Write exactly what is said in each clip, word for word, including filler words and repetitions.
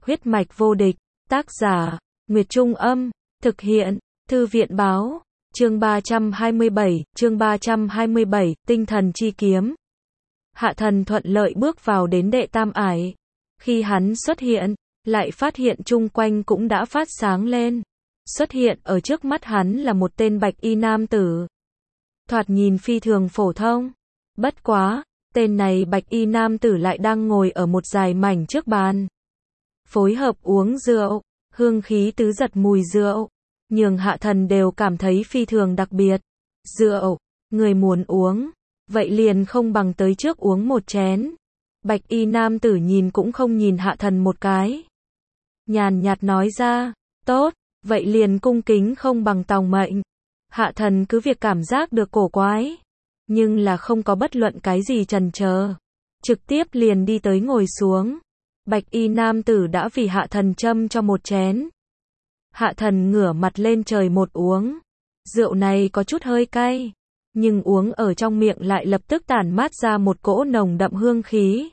Huyết mạch vô địch, tác giả, Nguyệt Trung Âm, thực hiện, Thư viện Báo, chương ba trăm hai mươi bảy, chương ba trăm hai mươi bảy, tinh thần chi kiếm. Hạ Thần thuận lợi bước vào đến đệ tam ải. Khi hắn xuất hiện, lại phát hiện chung quanh cũng đã phát sáng lên. Xuất hiện ở trước mắt hắn là một tên bạch y nam tử. Thoạt nhìn phi thường phổ thông. Bất quá, tên này bạch y nam tử lại đang ngồi ở một dải mảnh trước bàn. Phối hợp uống rượu, hương khí tứ giật mùi rượu, nhường Hạ Thần đều cảm thấy phi thường đặc biệt. Rượu, người muốn uống, vậy liền không bằng tới trước uống một chén. Bạch y nam tử nhìn cũng không nhìn Hạ Thần một cái. Nhàn nhạt nói ra, tốt, vậy liền cung kính không bằng tòng mệnh. Hạ Thần cứ việc cảm giác được cổ quái, nhưng là không có bất luận cái gì chần chờ, trực tiếp liền đi tới ngồi xuống. Bạch y nam tử đã vì Hạ Thần châm cho một chén. Hạ Thần ngửa mặt lên trời một uống. Rượu này có chút hơi cay, nhưng uống ở trong miệng lại lập tức tản mát ra một cỗ nồng đậm hương khí.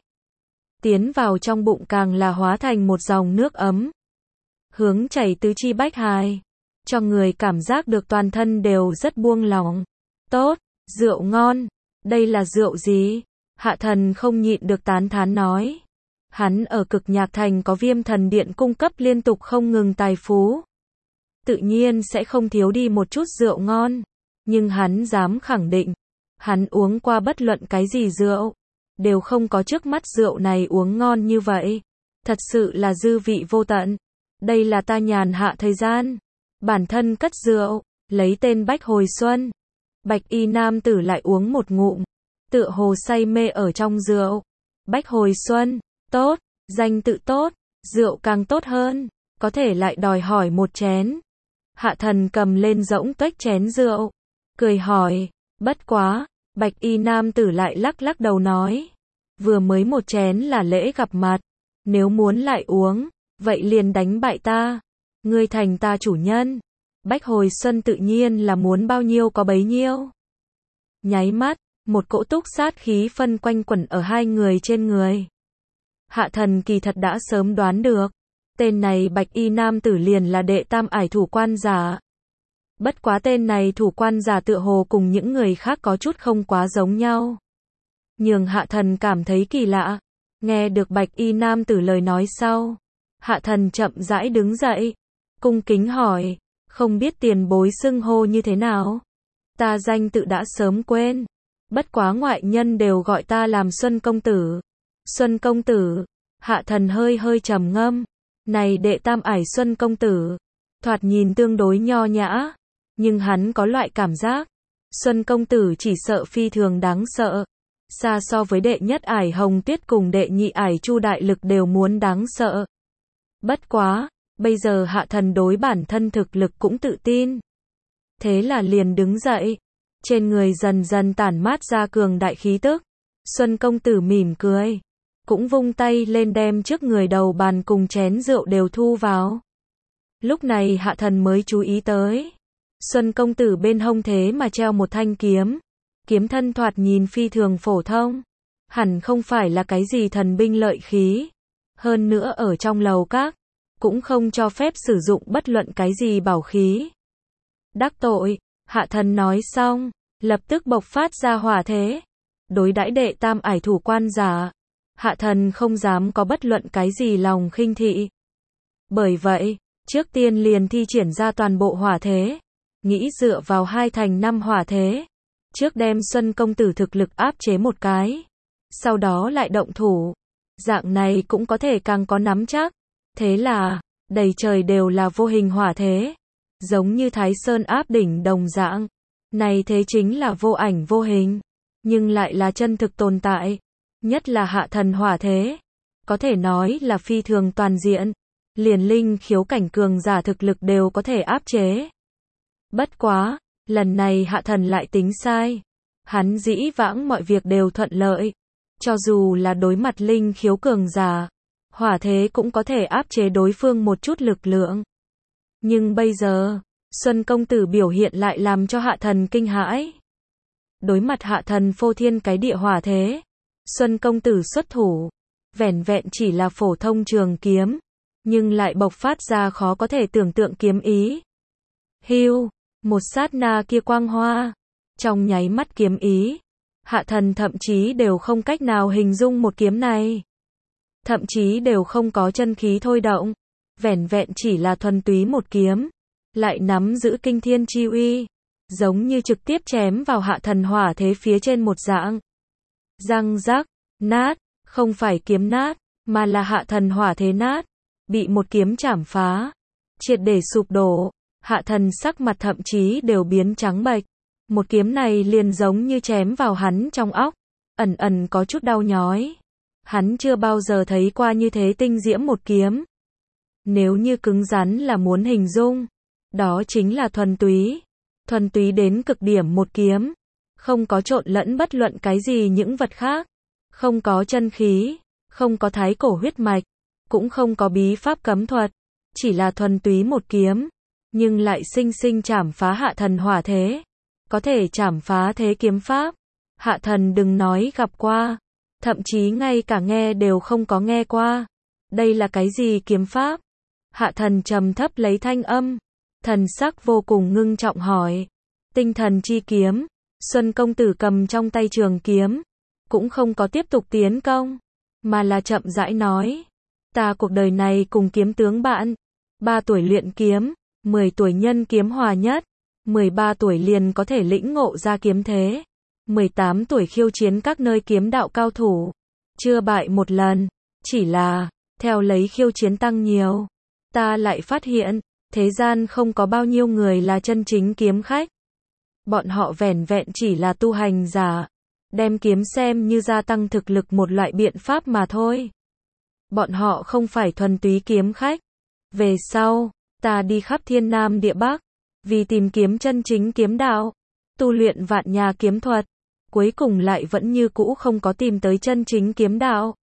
Tiến vào trong bụng càng là hóa thành một dòng nước ấm, hướng chảy tứ chi bách hài, cho người cảm giác được toàn thân đều rất buông lỏng. Tốt, rượu ngon, đây là rượu gì? Hạ Thần không nhịn được tán thán nói. Hắn ở Cực Nhạc Thành có Viêm Thần Điện cung cấp liên tục không ngừng tài phú, tự nhiên sẽ không thiếu đi một chút rượu ngon. Nhưng hắn dám khẳng định, hắn uống qua bất luận cái gì rượu, đều không có trước mắt rượu này uống ngon như vậy. Thật sự là dư vị vô tận. Đây là ta nhàn hạ thời gian, bản thân cất rượu, lấy tên Bách Hồi Xuân. Bạch y nam tử lại uống một ngụm, tựa hồ say mê ở trong rượu. Bách Hồi Xuân, tốt, danh tự tốt, rượu càng tốt hơn, có thể lại đòi hỏi một chén. Hạ Thần cầm lên rỗng tuếch chén rượu, cười hỏi, bất quá, bạch y nam tử lại lắc lắc đầu nói, vừa mới một chén là lễ gặp mặt, nếu muốn lại uống, vậy liền đánh bại ta, ngươi thành ta chủ nhân. Bách Hồi Xuân tự nhiên là muốn bao nhiêu có bấy nhiêu. Nháy mắt, một cỗ túc sát khí phân quanh quẩn ở hai người trên người. Hạ Thần kỳ thật đã sớm đoán được, tên này bạch y nam tử liền là đệ tam ải thủ quan giả. Bất quá tên này thủ quan giả tựa hồ cùng những người khác có chút không quá giống nhau, nhường Hạ Thần cảm thấy kỳ lạ. Nghe được bạch y nam tử lời nói sau, Hạ Thần chậm rãi đứng dậy, cung kính hỏi, không biết tiền bối xưng hô như thế nào? Ta danh tự đã sớm quên, bất quá ngoại nhân đều gọi ta làm Xuân công tử. Xuân công tử? Hạ Thần hơi hơi trầm ngâm. Này đệ tam ải Xuân công tử, thoạt nhìn tương đối nho nhã, nhưng hắn có loại cảm giác, Xuân công tử chỉ sợ phi thường đáng sợ, xa so với đệ nhất ải Hồng Tuyết cùng đệ nhị ải Chu Đại Lực đều muốn đáng sợ. Bất quá, bây giờ Hạ Thần đối bản thân thực lực cũng tự tin. Thế là liền đứng dậy, trên người dần dần tản mát ra cường đại khí tức. Xuân công tử mỉm cười, cũng vung tay lên đem trước người đầu bàn cùng chén rượu đều thu vào. Lúc này Hạ Thần mới chú ý tới, Xuân công tử bên hông thế mà treo một thanh kiếm. Kiếm thân thoạt nhìn phi thường phổ thông, hẳn không phải là cái gì thần binh lợi khí. Hơn nữa ở trong lầu các, cũng không cho phép sử dụng bất luận cái gì bảo khí. Đắc tội, Hạ Thần nói xong, lập tức bộc phát ra hỏa thế. Đối đãi đệ tam ải thủ quan giả, Hạ Thần không dám có bất luận cái gì lòng khinh thị. Bởi vậy, trước tiên liền thi triển ra toàn bộ hỏa thế, nghĩ dựa vào hai thành năm hỏa thế, trước đem Xuân công tử thực lực áp chế một cái, sau đó lại động thủ. Dạng này cũng có thể càng có nắm chắc. Thế là, đầy trời đều là vô hình hỏa thế, giống như Thái Sơn áp đỉnh đồng dạng. Này thế chính là vô ảnh vô hình, nhưng lại là chân thực tồn tại. Nhất là Hạ Thần hỏa thế, có thể nói là phi thường toàn diện, liền linh khiếu cảnh cường giả thực lực đều có thể áp chế. Bất quá, lần này Hạ Thần lại tính sai. Hắn dĩ vãng mọi việc đều thuận lợi, cho dù là đối mặt linh khiếu cường giả, hỏa thế cũng có thể áp chế đối phương một chút lực lượng. Nhưng bây giờ, Xuân công tử biểu hiện lại làm cho Hạ Thần kinh hãi. Đối mặt Hạ Thần phô thiên cái địa hỏa thế, Xuân công tử xuất thủ, vẻn vẹn chỉ là phổ thông trường kiếm, nhưng lại bộc phát ra khó có thể tưởng tượng kiếm ý. Hưu, một sát na kia quang hoa, trong nháy mắt kiếm ý, Hạ Thần thậm chí đều không cách nào hình dung một kiếm này. Thậm chí đều không có chân khí thôi động, vẻn vẹn chỉ là thuần túy một kiếm, lại nắm giữ kinh thiên chi uy, giống như trực tiếp chém vào Hạ Thần hỏa thế phía trên một dạng. Răng rắc, nát, không phải kiếm nát, mà là Hạ Thần hỏa thế nát, bị một kiếm chảm phá, triệt để sụp đổ. Hạ Thần sắc mặt thậm chí đều biến trắng bệch. Một kiếm này liền giống như chém vào hắn trong óc, ẩn ẩn có chút đau nhói. Hắn chưa bao giờ thấy qua như thế tinh diễm một kiếm. Nếu như cứng rắn là muốn hình dung, đó chính là thuần túy. Thuần túy đến cực điểm một kiếm, không có trộn lẫn bất luận cái gì những vật khác, không có chân khí, không có thái cổ huyết mạch, cũng không có bí pháp cấm thuật, chỉ là thuần túy một kiếm, nhưng lại sinh sinh chảm phá Hạ Thần hỏa thế. Có thể chảm phá thế kiếm pháp, Hạ Thần đừng nói gặp qua, thậm chí ngay cả nghe đều không có nghe qua. Đây là cái gì kiếm pháp? Hạ Thần trầm thấp lấy thanh âm, thần sắc vô cùng ngưng trọng hỏi. Tinh thần chi kiếm. Xuân công tử cầm trong tay trường kiếm, cũng không có tiếp tục tiến công, mà là chậm rãi nói. Ta cuộc đời này cùng kiếm tướng bạn, ba tuổi luyện kiếm, mười tuổi nhân kiếm hòa nhất, mười ba tuổi liền có thể lĩnh ngộ ra kiếm thế, mười tám tuổi khiêu chiến các nơi kiếm đạo cao thủ, chưa bại một lần, chỉ là, theo lấy khiêu chiến tăng nhiều, ta lại phát hiện, thế gian không có bao nhiêu người là chân chính kiếm khách. Bọn họ vẻn vẹn chỉ là tu hành giả, đem kiếm xem như gia tăng thực lực một loại biện pháp mà thôi. Bọn họ không phải thuần túy kiếm khách. Về sau, ta đi khắp thiên nam địa bắc, vì tìm kiếm chân chính kiếm đạo, tu luyện vạn nhà kiếm thuật, cuối cùng lại vẫn như cũ không có tìm tới chân chính kiếm đạo.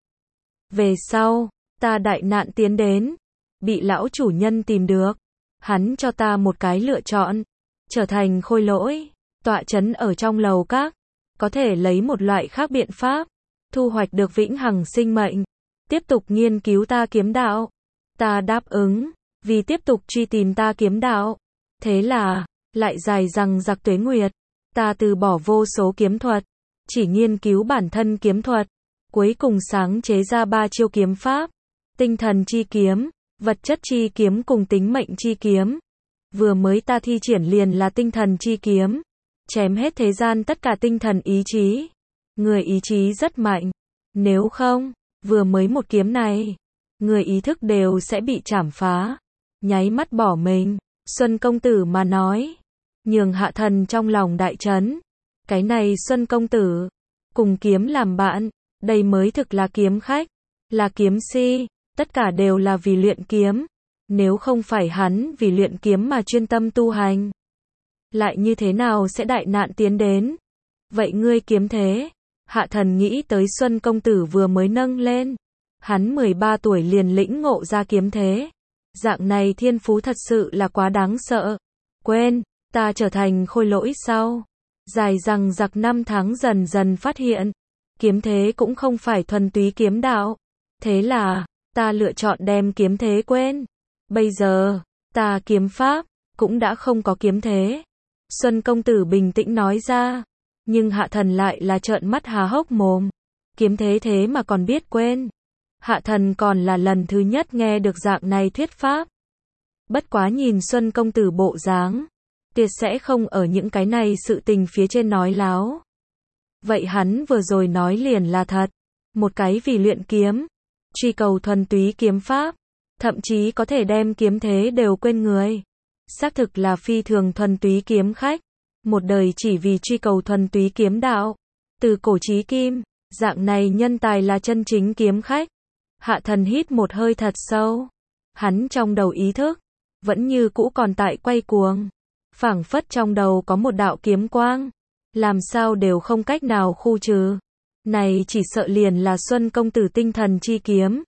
Về sau, ta đại nạn tiến đến, bị lão chủ nhân tìm được, hắn cho ta một cái lựa chọn, trở thành khôi lỗi, tọa trấn ở trong lầu các, có thể lấy một loại khác biện pháp, thu hoạch được vĩnh hằng sinh mệnh, tiếp tục nghiên cứu ta kiếm đạo. Ta đáp ứng, vì tiếp tục truy tìm ta kiếm đạo. Thế là, lại dài dằng dặc tuế nguyệt, ta từ bỏ vô số kiếm thuật, chỉ nghiên cứu bản thân kiếm thuật, cuối cùng sáng chế ra ba chiêu kiếm pháp, tinh thần chi kiếm, vật chất chi kiếm cùng tính mệnh chi kiếm. Vừa mới ta thi triển liền là tinh thần chi kiếm, chém hết thế gian tất cả tinh thần ý chí. Người ý chí rất mạnh, nếu không, vừa mới một kiếm này, người ý thức đều sẽ bị chảm phá, nháy mắt bỏ mình. Xuân công tử mà nói, nhường Hạ Thần trong lòng đại chấn. Cái này Xuân công tử, cùng kiếm làm bạn, đây mới thực là kiếm khách, là kiếm si, tất cả đều là vì luyện kiếm. Nếu không phải hắn vì luyện kiếm mà chuyên tâm tu hành, lại như thế nào sẽ đại nạn tiến đến? Vậy ngươi kiếm thế? Hạ Thần nghĩ tới Xuân công tử vừa mới nâng lên, hắn mười ba tuổi liền lĩnh ngộ ra kiếm thế. Dạng này thiên phú thật sự là quá đáng sợ. Quên, ta trở thành khôi lỗi sau. Dài dằng dặc năm tháng dần dần phát hiện, kiếm thế cũng không phải thuần túy kiếm đạo. Thế là, ta lựa chọn đem kiếm thế quên. Bây giờ, ta kiếm pháp, cũng đã không có kiếm thế. Xuân công tử bình tĩnh nói ra, nhưng Hạ Thần lại là trợn mắt há hốc mồm. Kiếm thế thế mà còn biết quên. Hạ Thần còn là lần thứ nhất nghe được dạng này thuyết pháp. Bất quá nhìn Xuân công tử bộ dáng, tuyệt sẽ không ở những cái này sự tình phía trên nói láo. Vậy hắn vừa rồi nói liền là thật. Một cái vì luyện kiếm, truy cầu thuần túy kiếm pháp, thậm chí có thể đem kiếm thế đều quên người. Xác thực là phi thường thuần túy kiếm khách, một đời chỉ vì truy cầu thuần túy kiếm đạo. Từ cổ chí kim, dạng này nhân tài là chân chính kiếm khách. Hạ Thần hít một hơi thật sâu. Hắn trong đầu ý thức, vẫn như cũ còn tại quay cuồng. Phảng phất trong đầu có một đạo kiếm quang, làm sao đều không cách nào khu trừ. Này chỉ sợ liền là Xuân công tử tinh thần chi kiếm.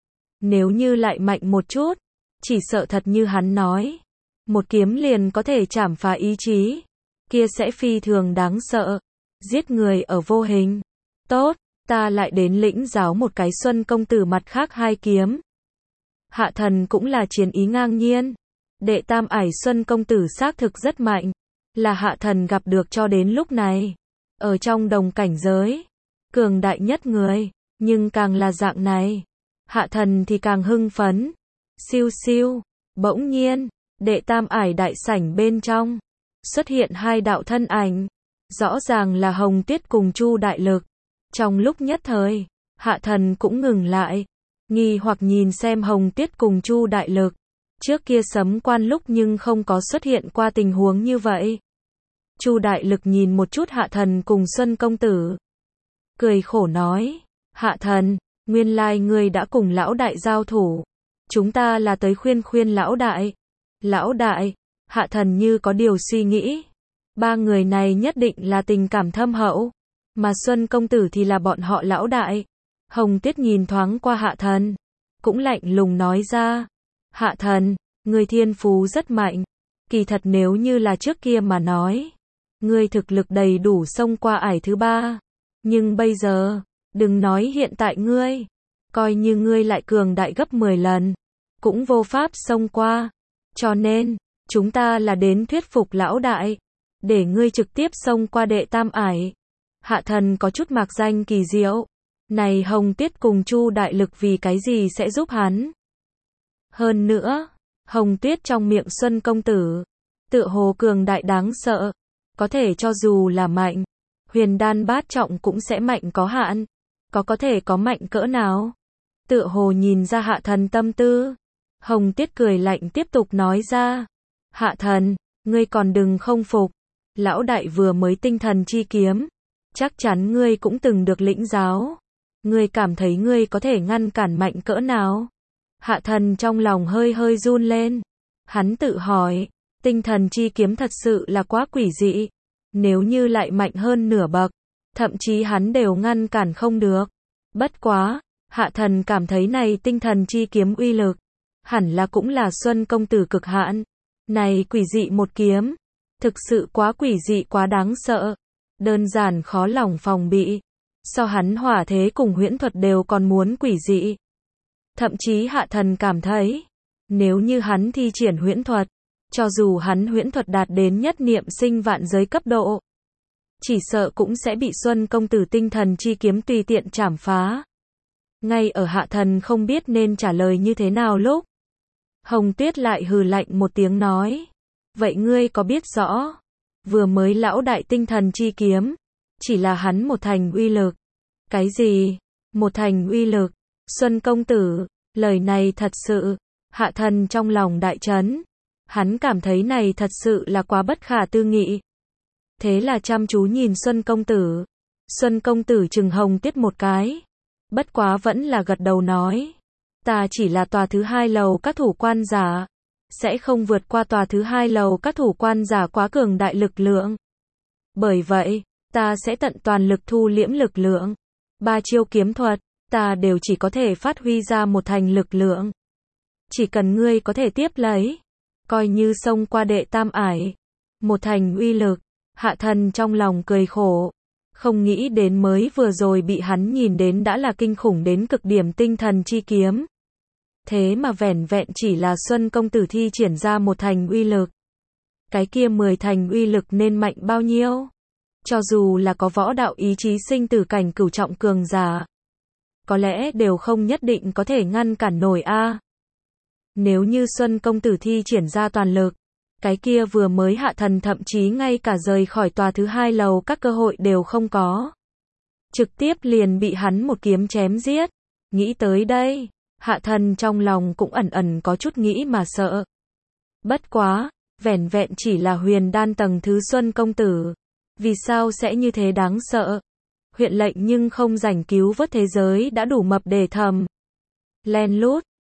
Nếu như lại mạnh một chút, chỉ sợ thật như hắn nói, một kiếm liền có thể chảm phá ý chí, kia sẽ phi thường đáng sợ, giết người ở vô hình. Tốt, ta lại đến lĩnh giáo một cái Xuân công tử mặt khác hai kiếm. Hạ thần cũng là chiến ý ngang nhiên. Đệ tam ải Xuân công tử xác thực rất mạnh, là hạ thần gặp được cho đến lúc này. Ở trong đồng cảnh giới, cường đại nhất người, nhưng càng là dạng này, hạ thần thì càng hưng phấn. Siêu siêu, bỗng nhiên, đệ tam ải đại sảnh bên trong, xuất hiện hai đạo thân ảnh, rõ ràng là Hồng Tuyết cùng Chu Đại Lực. Trong lúc nhất thời, hạ thần cũng ngừng lại, nghi hoặc nhìn xem Hồng Tuyết cùng Chu Đại Lực. Trước kia Sấm Quan lúc nhưng không có xuất hiện qua tình huống như vậy. Chu Đại Lực nhìn một chút hạ thần cùng Xuân công tử, cười khổ nói, hạ thần, nguyên lai ngươi đã cùng lão đại giao thủ. Chúng ta là tới khuyên khuyên lão đại. Lão đại, hạ thần như có điều suy nghĩ. Ba người này nhất định là tình cảm thâm hậu, mà Xuân công tử thì là bọn họ lão đại. Hồng Tuyết nhìn thoáng qua hạ thần, cũng lạnh lùng nói ra, hạ thần, ngươi thiên phú rất mạnh. Kỳ thật nếu như là trước kia mà nói, ngươi thực lực đầy đủ xông qua ải thứ ba. Nhưng bây giờ, đừng nói hiện tại ngươi, coi như ngươi lại cường đại gấp mười lần, cũng vô pháp xông qua. Cho nên, chúng ta là đến thuyết phục lão đại, để ngươi trực tiếp xông qua đệ tam ải. Hạ thần có chút mạc danh kỳ diệu. Này Hồng Tuyết cùng Chu Đại Lực vì cái gì sẽ giúp hắn? Hơn nữa, Hồng Tuyết trong miệng Xuân công tử, tựa hồ cường đại đáng sợ, có thể cho dù là mạnh, huyền đan bát trọng cũng sẽ mạnh có hạn, có có thể có mạnh cỡ nào? Tựa hồ nhìn ra hạ thần tâm tư. Hồng Tuyết cười lạnh tiếp tục nói ra, hạ thần, ngươi còn đừng không phục, lão đại vừa mới tinh thần chi kiếm, chắc chắn ngươi cũng từng được lĩnh giáo. Ngươi cảm thấy ngươi có thể ngăn cản mạnh cỡ nào? Hạ thần trong lòng hơi hơi run lên. Hắn tự hỏi, tinh thần chi kiếm thật sự là quá quỷ dị. Nếu như lại mạnh hơn nửa bậc, thậm chí hắn đều ngăn cản không được. Bất quá, hạ thần cảm thấy này tinh thần chi kiếm uy lực, hẳn là cũng là Xuân công tử cực hạn. Này quỷ dị một kiếm, thực sự quá quỷ dị quá đáng sợ, đơn giản khó lòng phòng bị. So hắn hỏa thế cùng huyễn thuật đều còn muốn quỷ dị. Thậm chí hạ thần cảm thấy, nếu như hắn thi triển huyễn thuật, cho dù hắn huyễn thuật đạt đến nhất niệm sinh vạn giới cấp độ, chỉ sợ cũng sẽ bị Xuân công tử tinh thần chi kiếm tùy tiện chảm phá. Ngay ở hạ thần không biết nên trả lời như thế nào lúc, Hồng Tuyết lại hừ lạnh một tiếng nói, vậy ngươi có biết rõ, vừa mới lão đại tinh thần chi kiếm, chỉ là hắn một thành uy lực. Cái gì? Một thành uy lực? Xuân công tử, lời này thật sự, hạ thần trong lòng đại chấn. Hắn cảm thấy này thật sự là quá bất khả tư nghị. Thế là chăm chú nhìn Xuân công tử. Xuân công tử chừng Hồng Tuyết một cái. Bất quá vẫn là gật đầu nói, ta chỉ là tòa thứ hai lầu các thủ quan giả, sẽ không vượt qua tòa thứ hai lầu các thủ quan giả quá cường đại lực lượng. Bởi vậy, ta sẽ tận toàn lực thu liễm lực lượng. Ba chiêu kiếm thuật, ta đều chỉ có thể phát huy ra một thành lực lượng. Chỉ cần ngươi có thể tiếp lấy, coi như xông qua đệ tam ải, một thành uy lực. Hạ thần trong lòng cười khổ, không nghĩ đến mới vừa rồi bị hắn nhìn đến đã là kinh khủng đến cực điểm tinh thần chi kiếm. Thế mà vẻn vẹn chỉ là Xuân công tử thi triển ra một thành uy lực. Cái kia mười thành uy lực nên mạnh bao nhiêu? Cho dù là có võ đạo ý chí sinh tử cảnh cửu trọng cường giả, có lẽ đều không nhất định có thể ngăn cản nổi a. Nếu như Xuân công tử thi triển ra toàn lực, cái kia vừa mới hạ thần thậm chí ngay cả rời khỏi tòa thứ hai lầu các cơ hội đều không có. Trực tiếp liền bị hắn một kiếm chém giết. Nghĩ tới đây, hạ thần trong lòng cũng ẩn ẩn có chút nghĩ mà sợ. Bất quá, vẻn vẹn chỉ là huyền đan tầng thứ Xuân công tử, vì sao sẽ như thế đáng sợ? Huyện lệnh nhưng không rảnh cứu vớt thế giới đã đủ mập để thầm. Len lút,